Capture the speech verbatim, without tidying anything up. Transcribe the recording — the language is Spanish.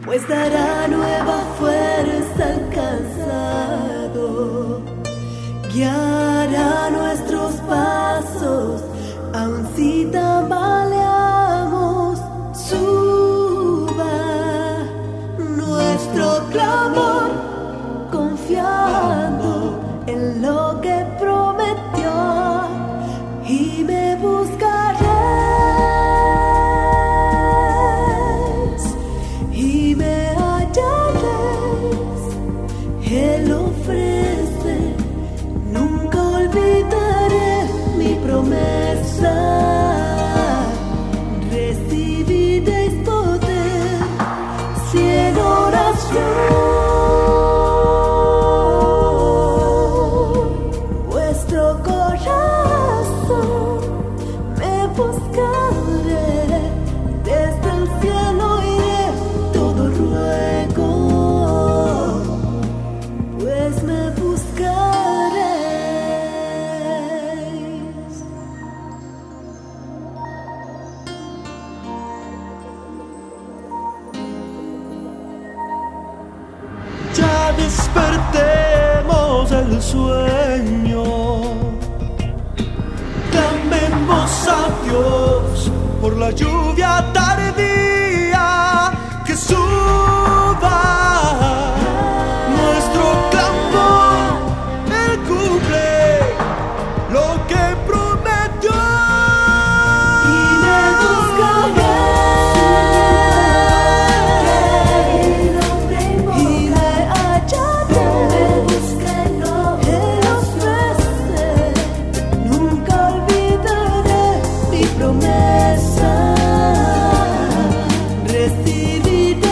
pues dará nueva fuerza al cansado, guiará nuestros pasos, aun si tambaleamos. Suba nuestro clamor, confiando en lo que prometió, y me buscaréis y me hallaréis. Él ofrece, nunca olvidaré mi promesa. Recibiréis poder si en oración despertemos el sueño, clamemos a Dios por la lluvia tardía, que suba nuestro clamor. Él cumple lo que prometió, y me buscaréis y me hallaréis. Él ofrece, nunca olvidaré mi promesa. Recibiré